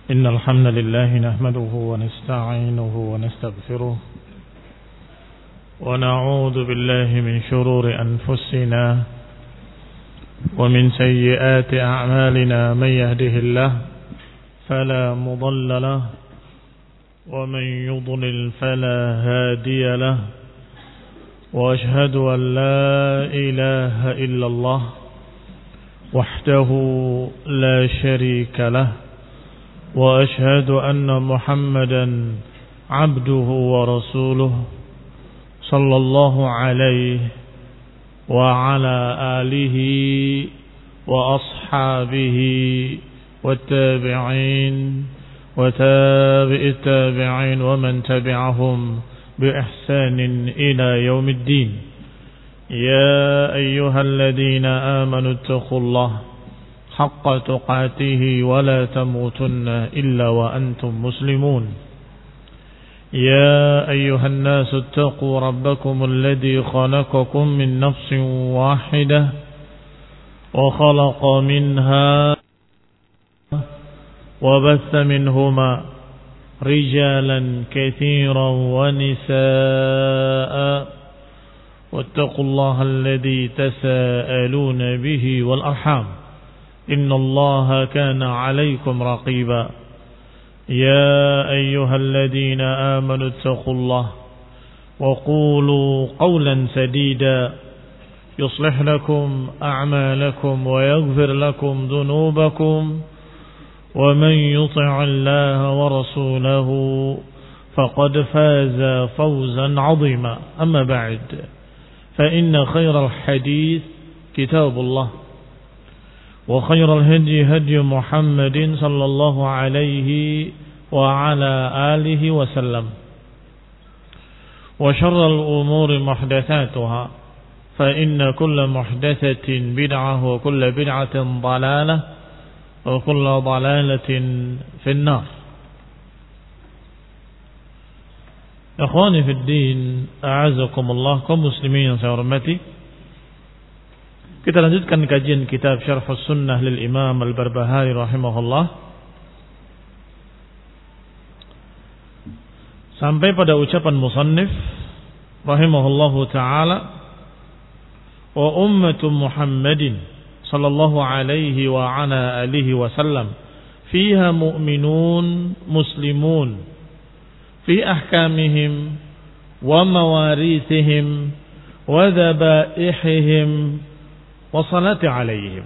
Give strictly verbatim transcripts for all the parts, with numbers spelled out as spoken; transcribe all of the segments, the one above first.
إن الحمد لله نحمده ونستعينه ونستغفره ونعوذ بالله من شرور أنفسنا ومن سيئات أعمالنا من يهده الله فلا مضل له ومن يضلل فلا هادي له وأشهد أن لا إله إلا الله وحده لا شريك له وأشهد أن محمدا عبده ورسوله صلى الله عليه وعلى آله وأصحابه والتابعين وتابع التابعين ومن تبعهم بإحسان إلى يوم الدين. يا أيها الذين آمنوا اتقوا الله حق تقاته ولا تموتن إلا وأنتم مسلمون. يا أيها الناس اتقوا ربكم الذي خلقكم من نفس واحدة وخلق منها وبث منهما رجالا كثيرا ونساء واتقوا الله الذي تساءلون به والأرحام إن الله كان عليكم رقيبا. يا أيها الذين آمنوا اتقوا الله وقولوا قولا سديدا يصلح لكم أعمالكم ويغفر لكم ذنوبكم ومن يطع الله ورسوله فقد فاز فوزا عظيما. أما بعد فإن خير الحديث كتاب الله وخير الهدي هدي محمد صلى الله عليه وعلى آله وسلم وشر الأمور محدثاتها فإن كل محدثة بدعة وكل بدعة ضلالة وكل ضلالة في النار. Ikhwani fi din, a'azakumullah, kaum muslimin yang saya hormati. Kita lanjutkan kajian kitab Syarh Sunnah lil Imam Al-Barbahari rahimahullah. Sampai pada ucapan musannif rahimahullahu ta'ala, wa ummatu Muhammadin sallallahu alaihi wa ala alihi wa sallam fiha mu'minun muslimun fi ahkamihim wa mawarithihim wa dhabaihihim wa salati alaihim.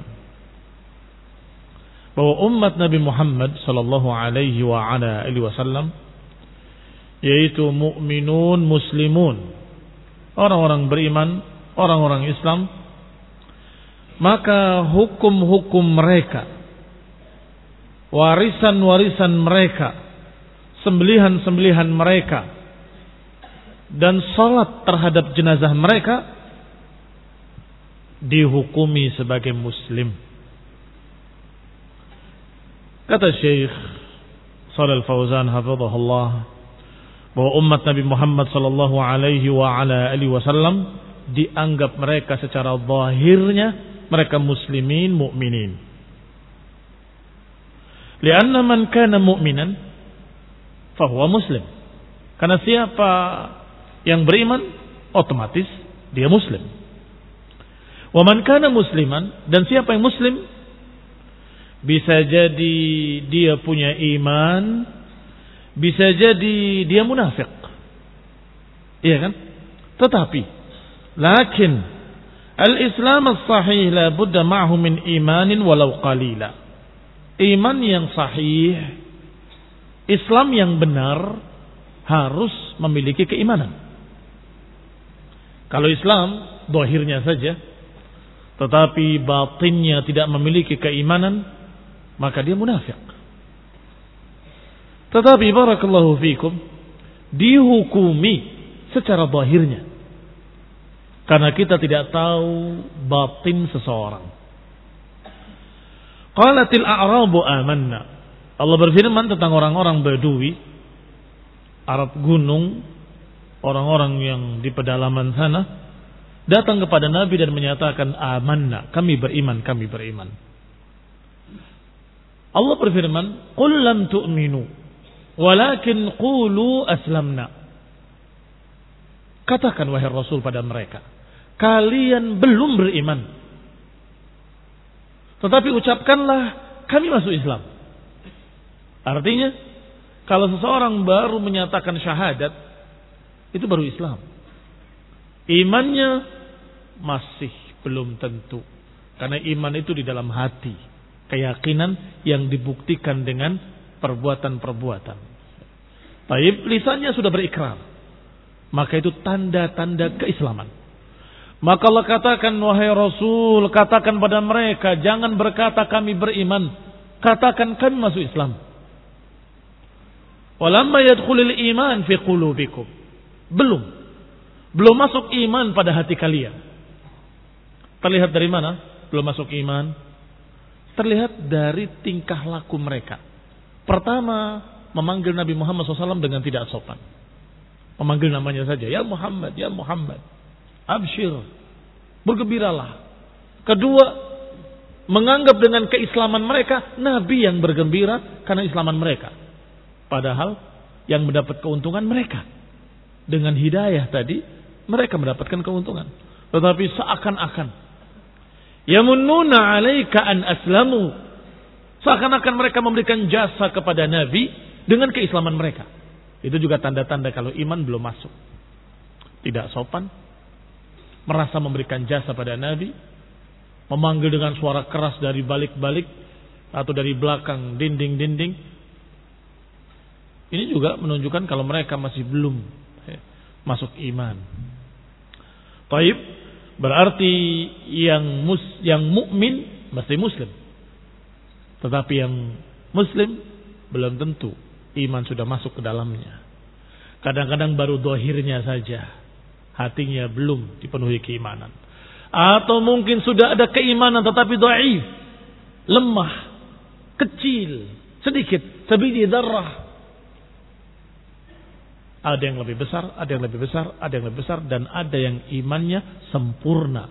Bahwa umat Nabi Muhammad sallallahu alaihi wa ala alihi wasallam yaitu mukminun muslimun, orang-orang beriman, orang-orang Islam, maka hukum-hukum mereka, warisan-warisan mereka, sembelihan-sembelihan mereka, dan salat terhadap jenazah mereka dihukumi sebagai muslim. Kata Syekh Shalal Fauzan hafizahullah bahwa umat Nabi Muhammad sallallahu alaihi wa ala alihi wasallam dianggap mereka secara zahirnya mereka muslimin mukminin. Lianna man kana mu'minan fahuwa muslim. Karena siapa yang beriman otomatis dia muslim. Wa man kana musliman, dan siapa yang muslim bisa jadi dia punya iman, bisa jadi dia munafik. Iya kan? Tetapi lakin al-Islam as-sahih la budda ma'hu min imanin walau qalila. Iman yang sahih, Islam yang benar harus memiliki keimanan. Kalau Islam zahirnya saja tetapi batinnya tidak memiliki keimanan, maka dia munafik. Tetapi barakallahu fikum, dihukumi secara zahirnya, karena kita tidak tahu batin seseorang. Qalatil a'rabu amanna. Allah berfirman tentang orang-orang Badui, Arab gunung, orang-orang yang di pedalaman sana, datang kepada Nabi dan menyatakan amanna, kami beriman, kami beriman. Allah berfirman, "Qul lam tu'minu, walakin qulu aslamna." Katakan wahai Rasul pada mereka, kalian belum beriman, tetapi ucapkanlah kami masuk Islam. Artinya, kalau seseorang baru menyatakan syahadat, itu baru Islam. Imannya masih belum tentu. Karena iman itu di dalam hati. Keyakinan yang dibuktikan dengan perbuatan-perbuatan. Taib, lisannya sudah berikrar. Maka itu tanda-tanda keislaman. Maka Allah katakan, wahai Rasul, katakan pada mereka, jangan berkata kami beriman. Katakan kami masuk Islam. Walamma yadkhulul iman fi qulubikum. Belum. Belum masuk iman pada hati kalian. Terlihat dari mana? Belum masuk iman. Terlihat dari tingkah laku mereka. Pertama, memanggil Nabi Muhammad shallallahu alaihi wasallam dengan tidak sopan. Memanggil namanya saja. Ya Muhammad, ya Muhammad. Abshir. Bergembiralah. Kedua, menganggap dengan keislaman mereka, Nabi yang bergembira karena islaman mereka. Padahal, yang mendapat keuntungan mereka. Dengan hidayah tadi, mereka mendapatkan keuntungan. Tetapi seakan-akan yamunnuna alaika an aslamu. Seakan-akan mereka memberikan jasa kepada Nabi dengan keislaman mereka. Itu juga tanda-tanda kalau iman belum masuk. Tidak sopan. Merasa memberikan jasa pada Nabi. Memanggil dengan suara keras dari balik-balik. Atau dari belakang dinding-dinding. Ini juga menunjukkan kalau mereka masih belum masuk iman. Taib. Berarti yang mus, yang mukmin mesti muslim. Tetapi yang muslim belum tentu iman sudah masuk ke dalamnya. Kadang-kadang baru dohirnya saja, hatinya belum dipenuhi keimanan. Atau mungkin sudah ada keimanan tetapi dhaif, lemah, kecil, sedikit, sebiji darah. Ada yang lebih besar, ada yang lebih besar, ada yang lebih besar, dan ada yang imannya sempurna.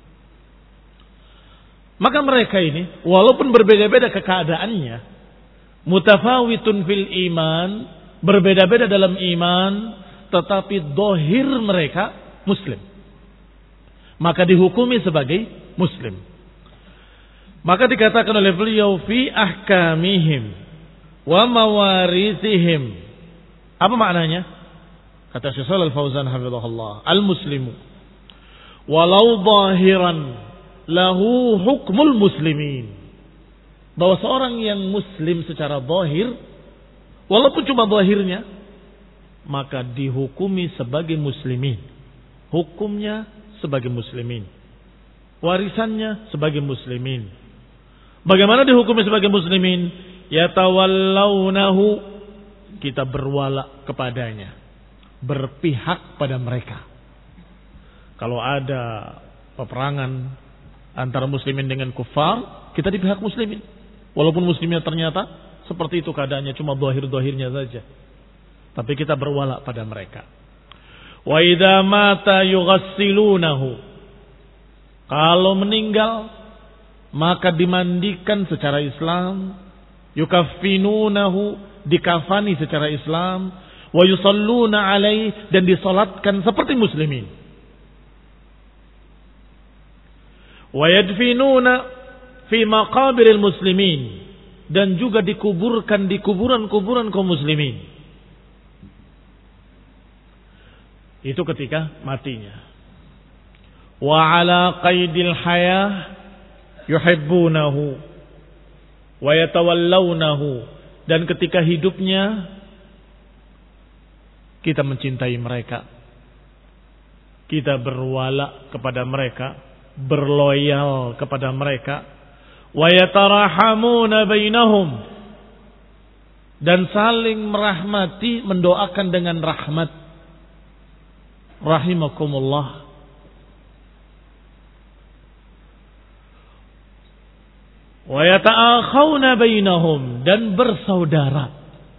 Maka mereka ini, walaupun berbeda-beda keadaannya, mutafawitun fil iman, berbeda-beda dalam iman, tetapi dohir mereka muslim. Maka dihukumi sebagai muslim. Maka dikatakan oleh beliau, fi ahkamihim wa mawarisihim. Apa maknanya? Kata Syekh Shalal Fauzan hafizahullah, al-muslimu walau zahiran lahu hukmul muslimin. Bahwa seorang yang muslim secara zahir, walaupun cuma zahirnya, maka dihukumi sebagai muslimin. Hukumnya sebagai muslimin. Warisannya sebagai muslimin. Bagaimana dihukumi sebagai muslimin? Yatawallawnahu, kita berwala kepadanya, berpihak pada mereka. Kalau ada peperangan antara muslimin dengan kufar, kita di pihak muslimin. Walaupun muslimnya ternyata seperti itu keadaannya, cuma zahir-zahirnya saja. Tapi kita berwala pada mereka. Wa idza mata yughassilunahu. Kalau meninggal, maka dimandikan secara Islam, yukaffinunahu, dikafani secara Islam, wa yusalluna alaih, dan disolatkan seperti muslimin. Wa yadfinuna fi maqabiril muslimin, dan juga dikuburkan di kuburan-kuburan kaum muslimin. Itu ketika matinya. Wa ala qaidil hayah yuhibbunahu wa yatawallawnahu, dan ketika hidupnya kita mencintai mereka, kita berwala kepada mereka, berloyal kepada mereka, wa yatarahamuna bainahum, dan saling merahmati, mendoakan dengan rahmat. Rahimakumullah. Wa yata'akhawna bainahum, dan bersaudara.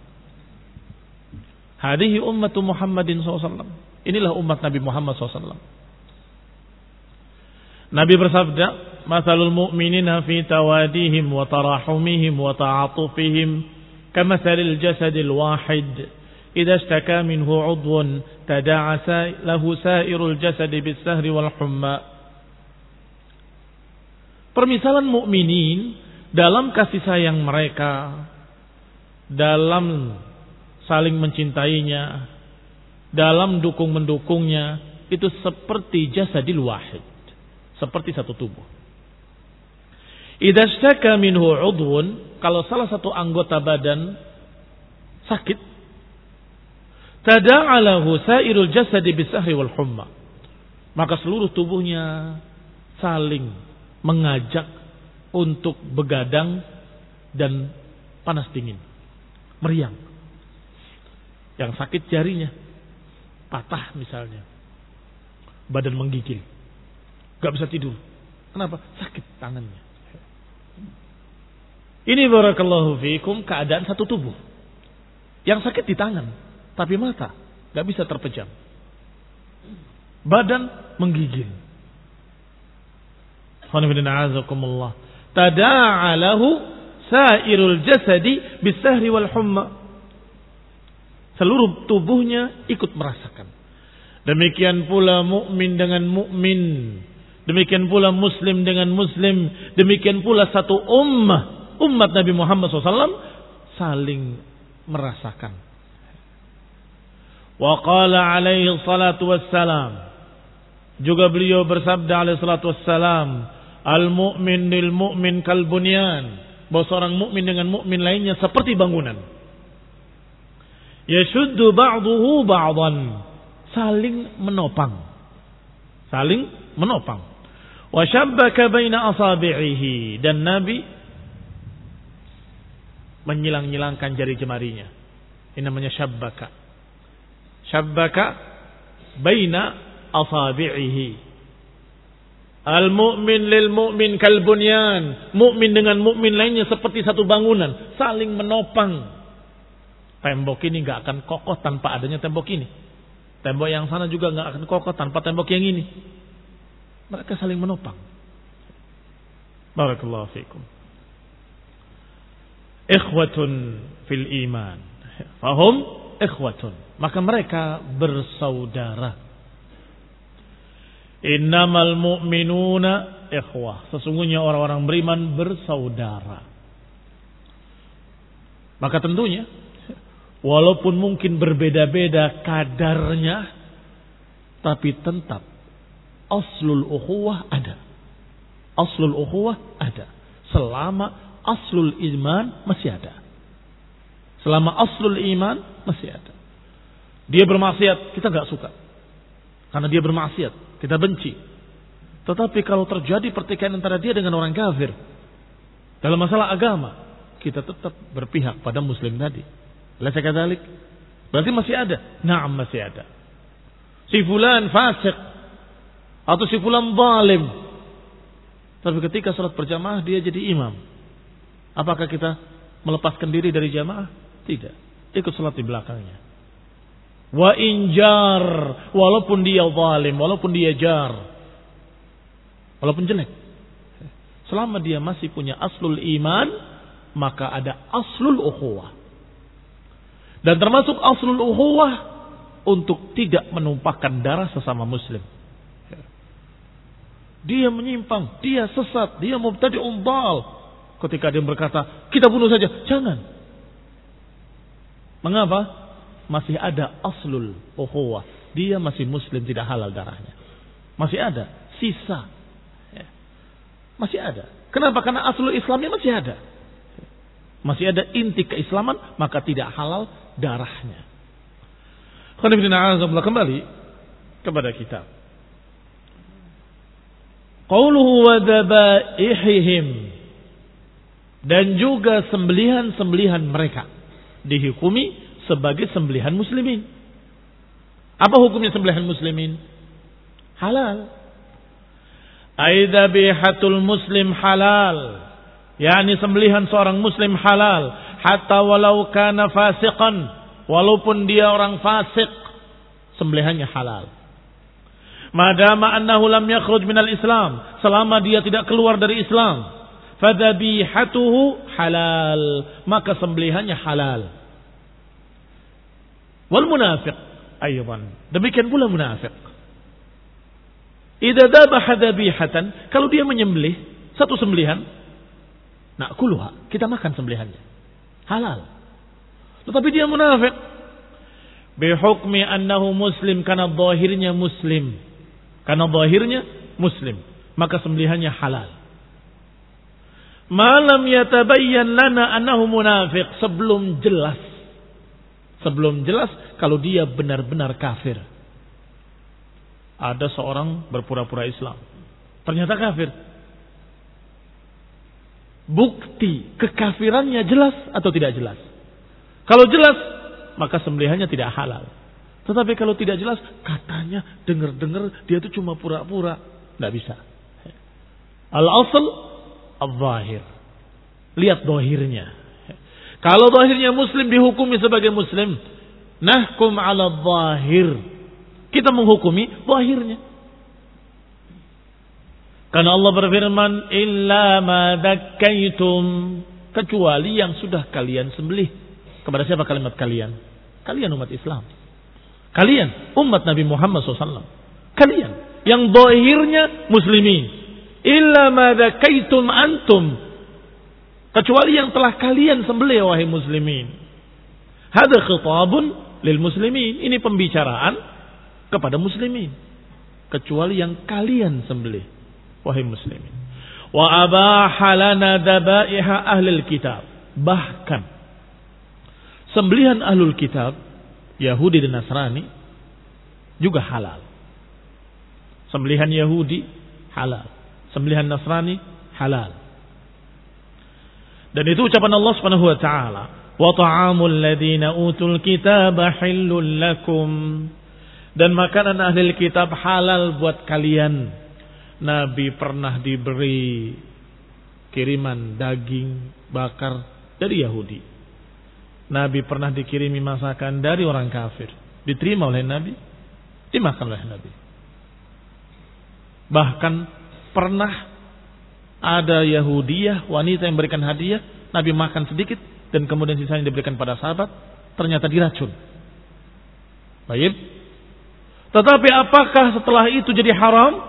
Hadihi ummatu Muhammadin sallallahu alaihi wasallam. Inilah umat Nabi Muhammad sallallahu alaihi wasallam. Nabi bersabda, mathalul mu'minina fi tawadihim wa tarahumihim wa ta'atufihim kamathalil jasadil wahid idza ishtaka minhu 'udwun tada'a lahu sa'irul jasadi bis-sahri wal humma. Permisalan mukminin dalam kasih sayang mereka, dalam saling mencintainya, dalam dukung-mendukungnya, itu seperti jasadil wahid, seperti satu tubuh. Idza ishtaka minhu 'udwun, kalau salah satu anggota badan sakit, tada'a lahu sa'irul jasadi bis-sahri wal humma, maka seluruh tubuhnya saling mengajak untuk begadang dan panas dingin, meriang. Yang sakit jarinya patah misalnya, badan menggigil, gak bisa tidur. Kenapa? Sakit tangannya. Ini barakallahu fiikum keadaan satu tubuh. Yang sakit di tangan, tapi mata gak bisa terpejam, badan menggigil. Tada'a lahu sa'irul jasadi bis-sahri wal humma. Seluruh tubuhnya ikut merasakan. Demikian pula mukmin dengan mukmin, demikian pula muslim dengan muslim, demikian pula satu ummah, umat Nabi Muhammad shallallahu alaihi wasallam saling merasakan. Wa qala alaihi salatu wassalam, juga beliau bersabda alaihi salatu wassalam, al-mu'min lil mu'min kal bunyan, bahwa seorang mukmin dengan mukmin lainnya seperti bangunan. Yashuddu ba'duhu ba'dan, saling menopang, saling menopang. Wa shabbaka baina asabi'ihi, dan Nabi menyilang-nyilangkan jari jemarinya. Ini namanya syabbaka. Syabbaka baina asabi'ihi. Al-mu'min lil mu'min kal bunyan, mukmin dengan mukmin lainnya seperti satu bangunan, saling menopang. Tembok ini enggak akan kokoh tanpa adanya tembok ini. Tembok yang sana juga enggak akan kokoh tanpa tembok yang ini. Mereka saling menopang. Barakallahu fiikum. Ikhwatun fil iman. Fahum ikhwatun. Maka mereka bersaudara. Innamal mu'minuna ikhwah. Sesungguhnya orang-orang beriman bersaudara. Maka tentunya, walaupun mungkin berbeda-beda kadarnya, tapi tetap aslul ukhuwah ada. Aslul ukhuwah ada. Selama aslul iman masih ada. Selama aslul iman masih ada. Dia bermaksiat, kita gak suka. Karena dia bermaksiat, kita benci. Tetapi kalau terjadi pertikaian antara dia dengan orang kafir dalam masalah agama, kita tetap berpihak pada muslim tadi. Laisa kadzalik? Berarti masih ada. Naam, masih ada. Si fulan fasik atau si fulan zalim, tapi ketika salat berjamaah dia jadi imam, apakah kita melepaskan diri dari jamaah? Tidak. Ikut salat di belakangnya. Wa injar, walaupun dia zalim, walaupun dia jar, walaupun jelek, selama dia masih punya aslul iman, maka ada aslul ukhuwah. Dan termasuk aslul ukhuwah untuk tidak menumpahkan darah sesama muslim. Dia menyimpang, dia sesat, dia mubtadi'un dhal. Ketika dia berkata, kita bunuh saja, jangan. Mengapa? Masih ada aslul ukhuwah. Dia masih muslim, tidak halal darahnya. Masih ada sisa. Masih ada. Kenapa? Karena aslul Islamnya masih ada. Masih ada inti keislaman, maka tidak halal darahnya. Kembali kepada kitab. Qauluhu wa dhabaihim, dan juga sembelihan-sembelihan mereka dihukumi sebagai sembelihan muslimin. Apa hukumnya sembelihan muslimin? Halal. Aidabihatul muslim halal, yakni sembelihan seorang muslim halal, hatta walau kana fasiqan, walaupun dia orang fasik, sembelihannya halal. Madama annahu lam yakhruj minal Islam, selama dia tidak keluar dari Islam, fadzabihatuhu halal, maka sembelihannya halal. Wal munafiq aydan, demikian pula munafik. Idza dhabaha dzabihatan, kalau dia menyembelih satu sembelihan, na'kuluha, kita makan sembelihannya. Halal. Tetapi dia munafik. Bihukmi annahu muslim, karena zahirnya muslim. Karena zahirnya muslim, maka sembelihannya halal. Malam yatabayyan lana annahu munafiq, sebelum jelas. Sebelum jelas kalau dia benar-benar kafir. Ada seorang berpura-pura Islam, ternyata kafir. Bukti kekafirannya jelas atau tidak jelas? Kalau jelas, maka sembelihannya tidak halal. Tetapi kalau tidak jelas, katanya dengar-dengar dia itu cuma pura-pura, tidak bisa. Al-asl al-zahir. Lihat zahirnya. Kalau zahirnya muslim, dihukumi sebagai muslim. Nahkum ala zahir. Kita menghukumi zahirnya. Karena Allah berfirman, illa ma dakkaitum, kecuali yang sudah kalian sembelih. Kepada siapa kalimat kalian? Kalian umat Islam. Kalian umat Nabi Muhammad shallallahu alaihi wasallam. Kalian yang zahirnya muslimin. Illa ma dakkaitum antum, kecuali yang telah kalian sembelih wahai muslimin. Hada khitabun lil muslimin, ini pembicaraan kepada muslimin. Kecuali yang kalian sembelih wahai muslimin. Wa abaha lana dabaiha ahlul kitab, bahkan sembelihan ahlul kitab, Yahudi dan Nasrani, juga halal. Sembelihan Yahudi halal, sembelihan Nasrani halal. Dan itu ucapan Allah Subhanahu wa taala, wa ta'amul ladzina utul kitaba hillul lakum, dan makanan ahli kitab halal buat kalian. Nabi pernah diberi kiriman daging bakar dari Yahudi. Nabi pernah dikirimi masakan dari orang kafir, diterima oleh Nabi, dimakan oleh Nabi. Bahkan pernah ada Yahudiyah, wanita yang memberikan hadiah, Nabi makan sedikit dan kemudian sisanya diberikan pada sahabat, ternyata diracun. Baik. Tetapi apakah setelah itu jadi haram?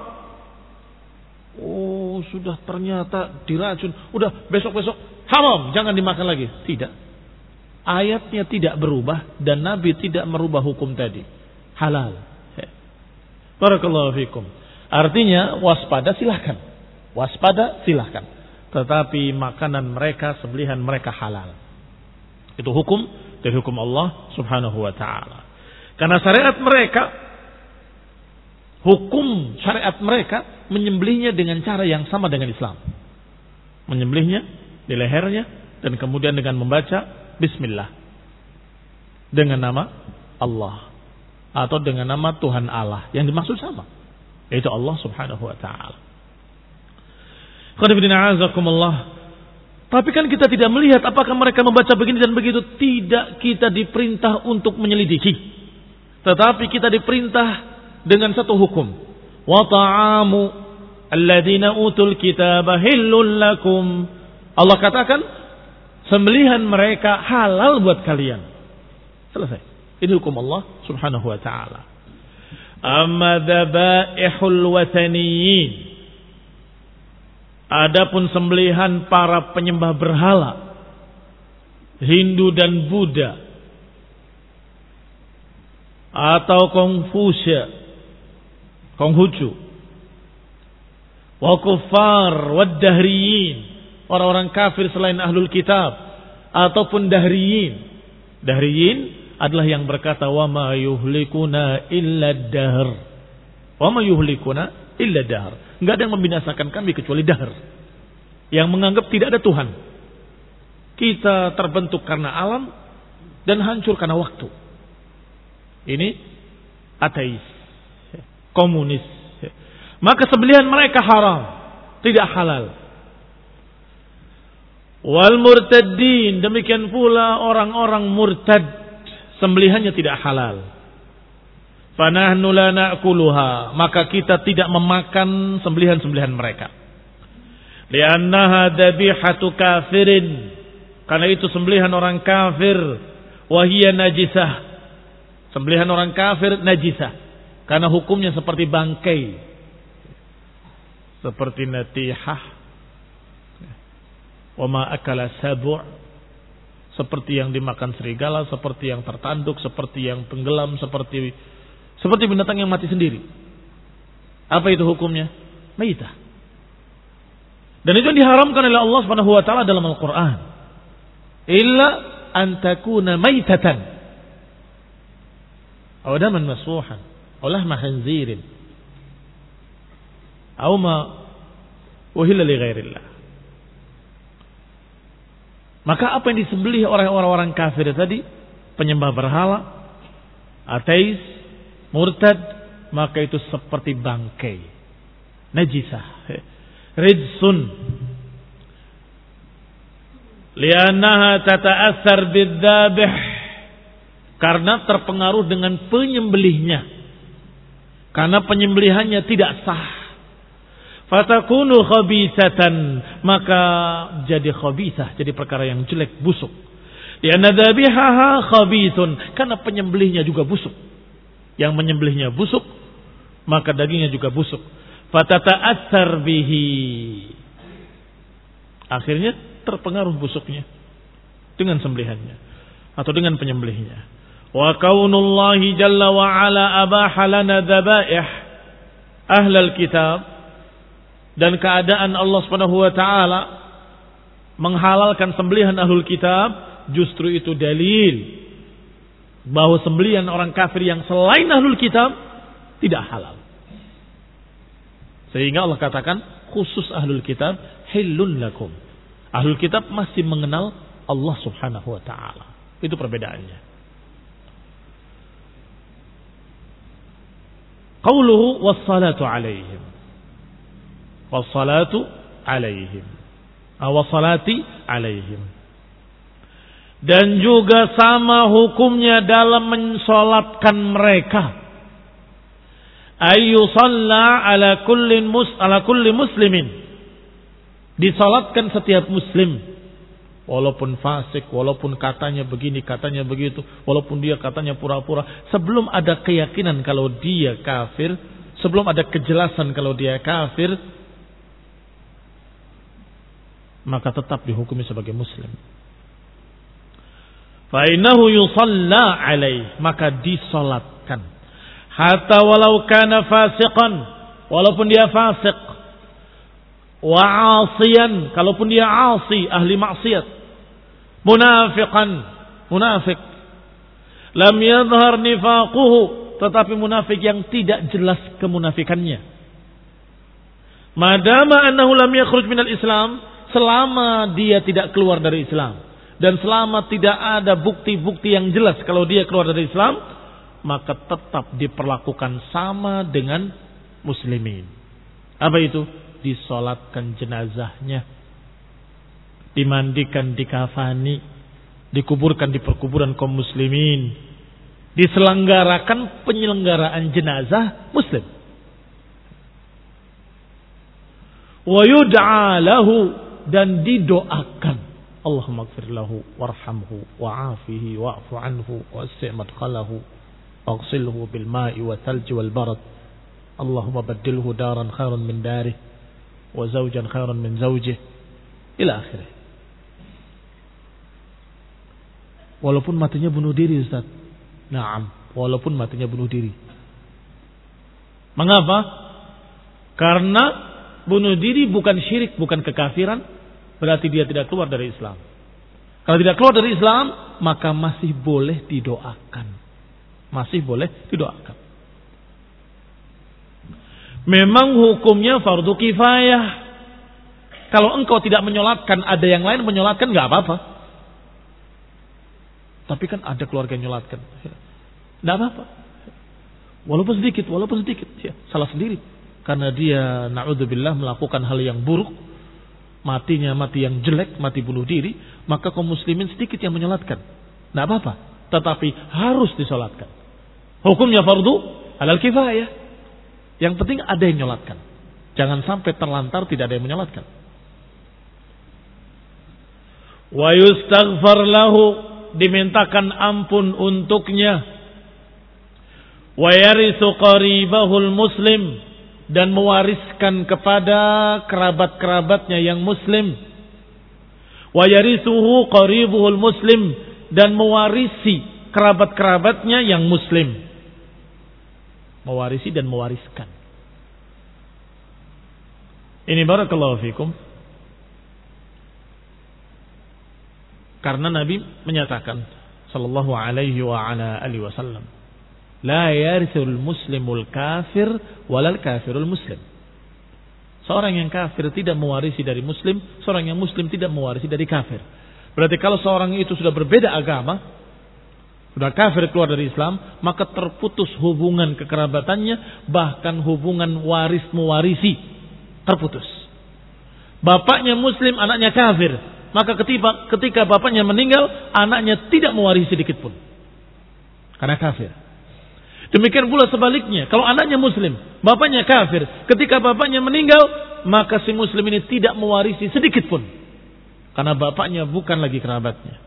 Oh, sudah ternyata diracun, udah besok-besok haram, jangan dimakan lagi. Tidak. Ayatnya tidak berubah dan Nabi tidak merubah hukum tadi. Halal. Barakallahu fikum. Artinya waspada silahkan. Waspada silahkan. Tetapi makanan mereka, sembelihan mereka halal. Itu hukum dari hukum Allah Subhanahu wa taala. Karena syariat mereka, hukum syariat mereka menyembelihnya dengan cara yang sama dengan Islam. Menyembelihnya di lehernya dan kemudian dengan membaca Bismillah, dengan nama Allah atau dengan nama Tuhan Allah, yang dimaksud sama, yaitu Allah Subhanahu wa taala. Tapi kan kita tidak melihat apakah mereka membaca begini dan begitu. Tidak, kita diperintah untuk menyelidiki. Tetapi kita diperintah dengan satu hukum. Wa ta'amu alladzina utul kitaba hillul lakum. Allah katakan sembelihan mereka halal buat kalian. Selesai. Ini hukum Allah Subhanahu wa taala. Amma dhabaihul wataniyin, adapun sembelihan para penyembah berhala, Hindu dan Buddha, atau Konfusia, Konghucu, wa kuffar wad dahriyin, orang-orang kafir selain ahlul kitab, ataupun dahriyin. Dahriyin adalah yang berkata wa ma yuhlikuna illa dahr. Wa ma yuhlikuna illa dahr. Enggak ada yang membinasakan kami kecuali dahr. Yang menganggap tidak ada Tuhan. Kita terbentuk karena alam dan hancur karena waktu. Ini ateis, komunis. Maka sembelihan mereka haram, tidak halal. Wal murtaddin, demikian pula orang-orang murtad, sembelihannya tidak halal. fanahnu la na'kuluha, maka kita tidak memakan sembelihan-sembelihan mereka. Li'annaha dhabihatu kafirin, karena itu sembelihan orang kafir, wa hiya najisah. Sembelihan orang kafir najisah, karena hukumnya seperti bangkai, seperti natihah, wa ma akala sabu', seperti yang dimakan serigala, seperti yang tertanduk, seperti yang tenggelam, seperti seperti binatang yang mati sendiri. Apa itu hukumnya? Maitah. Dan itu diharamkan oleh Allah Subhanahu wa taala dalam Al-Qur'an. Illa an takuna maitatan aw daman masfuhan aw lahma khinzirin aw ma uhilla li ghairillah. Maka apa yang disembelih oleh orang-orang kafir tadi, penyembah berhala, ateis, murtad, maka itu seperti bangkai, najisah, rijsun, li'annaha tata'assar bidzabih, karena terpengaruh dengan penyembelihnya, karena penyembelihannya tidak sah. Fatakunu khabisatan, maka jadi khabisah, jadi perkara yang jelek, busuk. Li'anna dhabihaha khabithun, karena penyembelihnya juga busuk. Yang menyembelihnya busuk, maka dagingnya juga busuk. Fatata'atsar bihi, akhirnya terpengaruh busuknya dengan sembelihannya atau dengan penyembelihnya. Wa kaunullahi jalla wa ala abaha lana dzabaih ahlal kitab, dan keadaan Allah Subhanahu wa taala menghalalkan sembelihan ahlul kitab, justru itu dalil bahwa sembelihan orang kafir yang selain ahlul kitab tidak halal. Sehingga Allah katakan khusus ahlul kitab hillun lakum. Ahlul kitab masih mengenal Allah Subhanahu wa taala. Itu perbedaannya. Qauluhu wassalatu alaihim. Wassalatu alaihim. Wassalati alaihim. Dan juga sama hukumnya dalam mensolatkan mereka. Ayyusalla ala kulli mus ala kulli muslimin. Disolatkan setiap muslim, walaupun fasik, walaupun katanya begini, katanya begitu, walaupun dia katanya pura-pura, sebelum ada keyakinan kalau dia kafir, sebelum ada kejelasan kalau dia kafir, maka tetap dihukumi sebagai muslim. Fa innahu yusalla alaih, maka disolatkan. Hatta walau kana fasiqan, walaupun dia fasik, wa asiyan, kalaupun dia asi, ahli maksiat, munafiqan, munafik, lam yadhhar nifaquhu, tetapi munafik yang tidak jelas kemunafikannya. Madama annahu lam yakhruj minal Islam, selama dia tidak keluar dari Islam dan selama tidak ada bukti-bukti yang jelas kalau dia keluar dari Islam, maka tetap diperlakukan sama dengan muslimin. Apa itu? Disolatkan jenazahnya, dimandikan, dikafani, dikuburkan di perkuburan kaum muslimin, diselenggarakan penyelenggaraan jenazah muslim. Wa yud'a lahu, dan didoakan, Allahumma ighfir lahu warhamhu wa'afihi wa'fu anhu wasi' madkhalahu waghsilhu bil ma'i wa thalji wal barad, Allahumma baddilhu daran khairan min darih wa zawjan khairan min zawjih, ila akhirih. Walaupun matinya bunuh diri, Ustaz. Naam, walaupun matinya bunuh diri. Mengapa? Karena bunuh diri bukan syirik, bukan kekafiran, berarti dia tidak keluar dari Islam. Kalau tidak keluar dari Islam, maka masih boleh didoakan. Masih boleh didoakan. Memang hukumnya fardu kifayah. Kalau engkau tidak menyolatkan, ada yang lain menyolatkan, nggak apa-apa. Tapi kan ada keluarga yang menyolatkan, nggak apa-apa. Walaupun sedikit, walaupun sedikit, ya, salah sendiri. Karena dia na'udzubillah melakukan hal yang buruk, matinya mati yang jelek, mati bunuh diri, maka kaum muslimin sedikit yang menyolatkan, nggak apa-apa. Tetapi harus disolatkan. Hukumnya fardu alal kifayah. Yang penting ada yang nyolatkan. Jangan sampai terlantar tidak ada yang menyolatkan. Wa yustaghfar lahu, dimintakan ampun untuknya. Wa yarithu qaribahul muslim, dan mewariskan kepada kerabat-kerabatnya yang muslim. Wa yarithuhu qaribuhul muslim, dan mewarisi kerabat-kerabatnya yang muslim. Mewarisi dan mewariskan. Ini barakallahu fikum. Karena Nabi menyatakan sallallahu alaihi wa ala alihi wasallam, la yarithul muslimul kafir walal kafirul muslim. Seorang yang kafir tidak mewarisi dari muslim, seorang yang muslim tidak mewarisi dari kafir. Berarti kalau seorang itu sudah berbeda agama, sudah kafir keluar dari Islam, maka terputus hubungan kekerabatannya, bahkan hubungan waris mewarisi terputus. Bapaknya muslim, anaknya kafir, maka ketika, ketika bapaknya meninggal, anaknya tidak mewarisi sedikit pun, karena kafir. Demikian pula sebaliknya, kalau anaknya muslim, bapaknya kafir, ketika bapaknya meninggal, maka si muslim ini tidak mewarisi sedikit pun, karena bapaknya bukan lagi kerabatnya.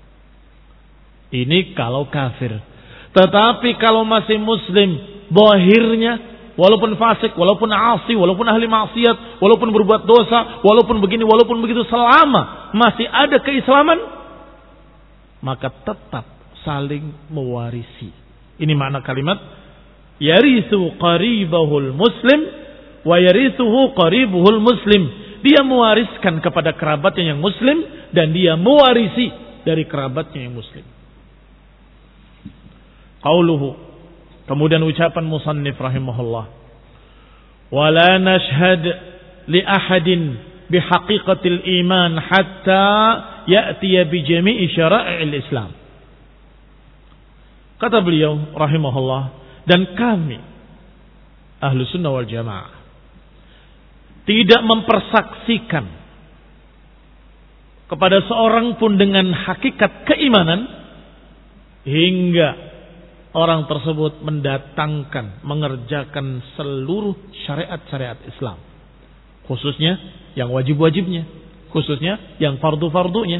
Ini kalau kafir. Tetapi kalau masih muslim, zahirnya, walaupun fasik, walaupun asi, walaupun ahli maksiat, walaupun berbuat dosa, walaupun begini, walaupun begitu, selama masih ada keislaman, maka tetap saling mewarisi. Ini makna kalimat yarithu qaribahul muslim wa yarithuhu qaribuhul muslim. Dia mewariskan kepada kerabatnya yang muslim, dan dia mewarisi dari kerabatnya yang muslim. Qauluhu, kemudian ucapan musannif rahimahullah, wala nashhad li ahadin bihaqiqatil iman hatta ya'tiya bi jami'i syara'il Islam. Kata beliau rahimahullah, dan kami ahlu sunnah wal jamaah tidak mempersaksikan kepada seorang pun dengan hakikat keimanan hingga orang tersebut mendatangkan, mengerjakan seluruh syariat-syariat Islam, khususnya yang wajib-wajibnya, khususnya yang fardu-fardunya.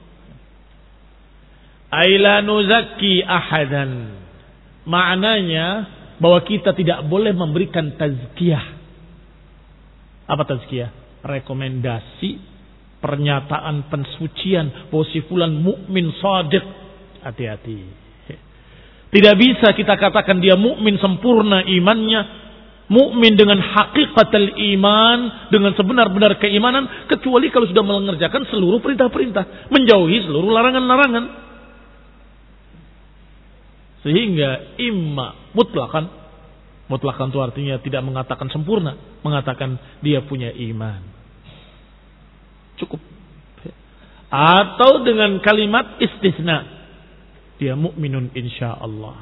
Aila nuzakki ahadan, maknanya bahwa kita tidak boleh memberikan tazkiyah. Apa tazkiyah? Rekomendasi, pernyataan pensucian bahwa si fulan mukmin shadiq. Hati-hati. Tidak bisa kita katakan dia mukmin sempurna imannya, mukmin dengan hakikatul iman, dengan sebenar-benar keimanan, kecuali kalau sudah mengerjakan seluruh perintah-perintah, menjauhi seluruh larangan-larangan. Sehingga imma mutlakan, mutlakan itu artinya tidak mengatakan sempurna, mengatakan dia punya iman, cukup. Atau dengan kalimat istisna, dia mukminun insyaallah.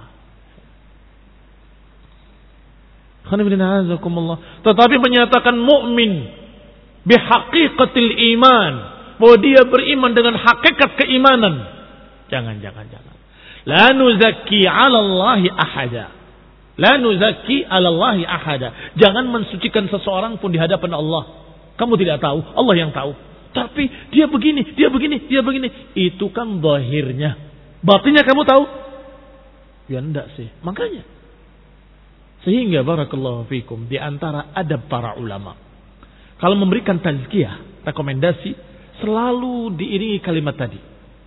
Tetapi menyatakan mukmin bihaqiqatil iman, bahwa dia beriman dengan hakikat keimanan, jangan jangan jangan. La nuzakki 'ala Allahi ahada. La nuzakki 'ala Allahi ahada. Jangan mensucikan seseorang pun di hadapan Allah. Kamu tidak tahu, Allah yang tahu. Tapi dia begini, dia begini, dia begini. Itu kan zahirnya. Batinnya kamu tahu? Ya enggak sih. Makanya. Sehingga barakallahu fikum, di antara adab para ulama, kalau memberikan tazkiyah, rekomendasi, selalu diiringi kalimat tadi.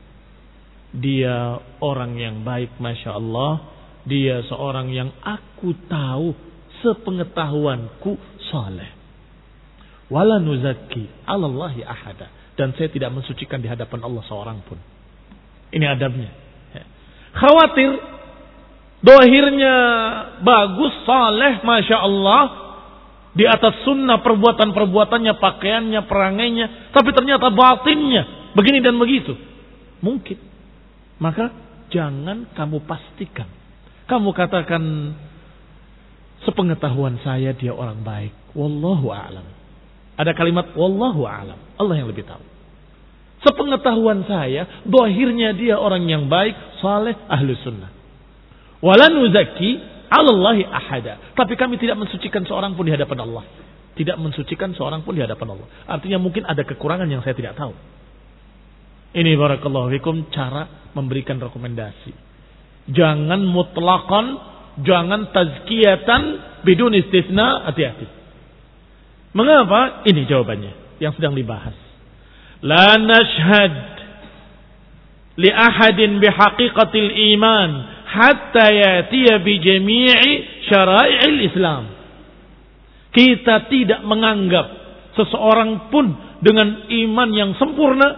Dia orang yang baik, masya Allah. Dia seorang yang aku tahu, sepengetahuanku saleh. Wala nuzakki 'ala Allahi ahada. Dan saya tidak mensucikan di hadapan Allah seorang pun. Ini adabnya. Khawatir dohirnya bagus, saleh, masya Allah, di atas sunnah perbuatan-perbuatannya, pakaiannya, perangainya, tapi ternyata batinnya begini dan begitu. Mungkin. Maka jangan kamu pastikan. Kamu katakan sepengetahuan saya dia orang baik. Wallahu a'lam. Ada kalimat wallahu a'lam. Allah yang lebih tahu. Sepengetahuan saya, dohirnya dia orang yang baik, saleh, ahlu sunnah. Wala nuzakki 'alallahi ahada. Tapi kami tidak mensucikan seorang pun di hadapan Allah. Tidak mensucikan seorang pun di hadapan Allah. Artinya mungkin ada kekurangan yang saya tidak tahu. Ini barakallahu fikum cara memberikan rekomendasi. Jangan mutlaqan, jangan tazkiyatan bidun istisna, hati-hati. Mengapa? Ini jawabannya yang sedang dibahas. La nashhad li ahadin bihaqiqatil iman hatta yatiya bi jami'i syara'i'il Islam. Kita tidak menganggap seseorang pun dengan iman yang sempurna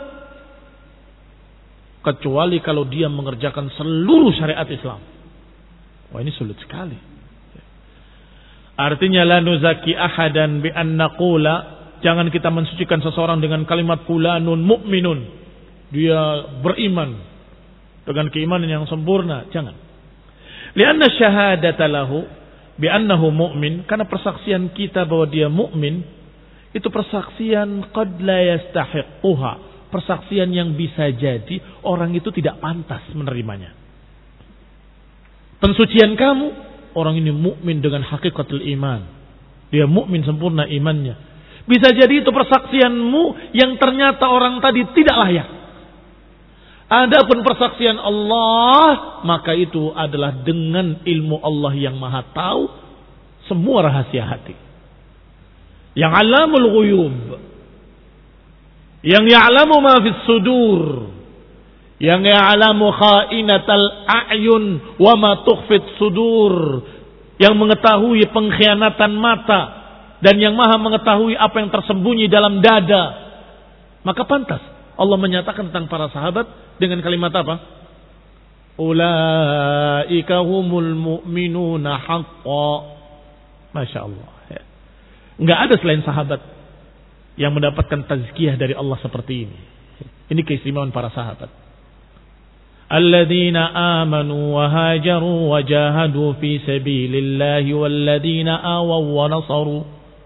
kecuali kalau dia mengerjakan seluruh syariat Islam. Wah, ini sulit sekali. Artinya la nuzaki ahadan bi an naqula, jangan kita mensucikan seseorang dengan kalimat fulanun mu'minun. Dia beriman dengan keimanan yang sempurna, jangan. Lianna syahadata lahu bi annahu mu'min, karena persaksian kita bahwa dia mukmin itu persaksian qad la yastahiqquha, persaksian yang bisa jadi orang itu tidak pantas menerimanya. Pensucian kamu, orang ini mukmin dengan hakikatul iman, dia mukmin sempurna imannya, bisa jadi itu persaksianmu yang ternyata orang tadi tidak layak. Adapun persaksian Allah, maka itu adalah dengan ilmu Allah yang maha tahu semua rahasia hati. Yang alamul ghuyub, yang ya'lamu ma fis sudur, yang ya'lamu kha'inatal a'yun wa ma tukhfit sudur, yang mengetahui pengkhianatan mata dan yang maha mengetahui apa yang tersembunyi dalam dada. Maka pantas Allah menyatakan tentang para sahabat dengan kalimat apa? Ulaika humul mu'minuna haqqan. Masya Allah. Enggak ada selain sahabat yang mendapatkan tazkiyah dari Allah seperti ini. Ini keistimewaan para sahabat. Alladzina amanu wa hajaru wa jahadu fi sabilillahi walladzina awaw wa nasaru.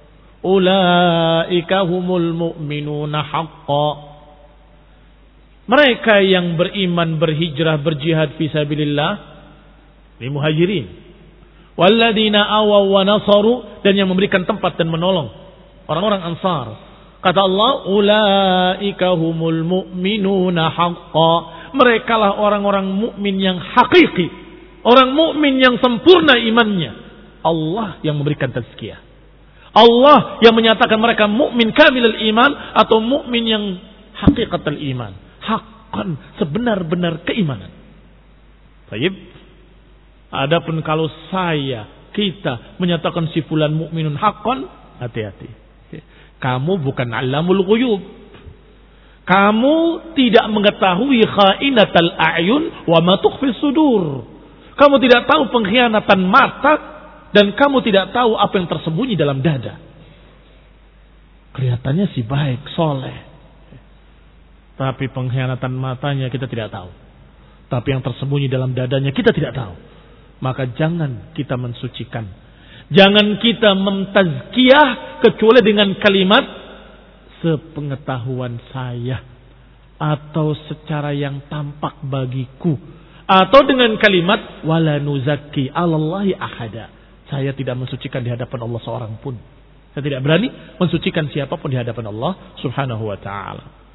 Ulaika humul mu'minuna haqqan. Mereka yang beriman, berhijrah, berjihad fi sabilillah, ini muhajirin. Walladzina awaw wa nasaru, dan yang memberikan tempat dan menolong orang-orang Ansar. Kata Allah, ulaika humul mu'minuna haqqan. Merekalah orang-orang mukmin yang hakiki, orang mukmin yang sempurna imannya. Allah yang memberikan tazkiyah. Allah yang menyatakan mereka mukmin kamilul iman atau mukmin yang hakikatul iman. Haqqan, sebenar-benar keimanan. Baik. Adapun kalau saya, kita menyatakan si fulan mukminun haqqan, hati-hati. Kamu bukan alamul ghuyub. Kamu tidak mengetahui kha'inatal a'yun wa ma tukhfi sudur. Kamu tidak tahu pengkhianatan mata dan kamu tidak tahu apa yang tersembunyi dalam dada. Kelihatannya si baik, soleh. Tapi pengkhianatan matanya kita tidak tahu. Tapi yang tersembunyi dalam dadanya kita tidak tahu. Maka jangan kita mensucikan. Jangan kita mentazkiyah kecuali dengan kalimat sepengetahuan saya. Atau secara yang tampak bagiku. Atau dengan kalimat wala nuzakki 'alallahi ahada. Saya tidak mensucikan di hadapan Allah seorang pun. Saya tidak berani mensucikan siapapun di hadapan Allah subhanahu wa ta'ala.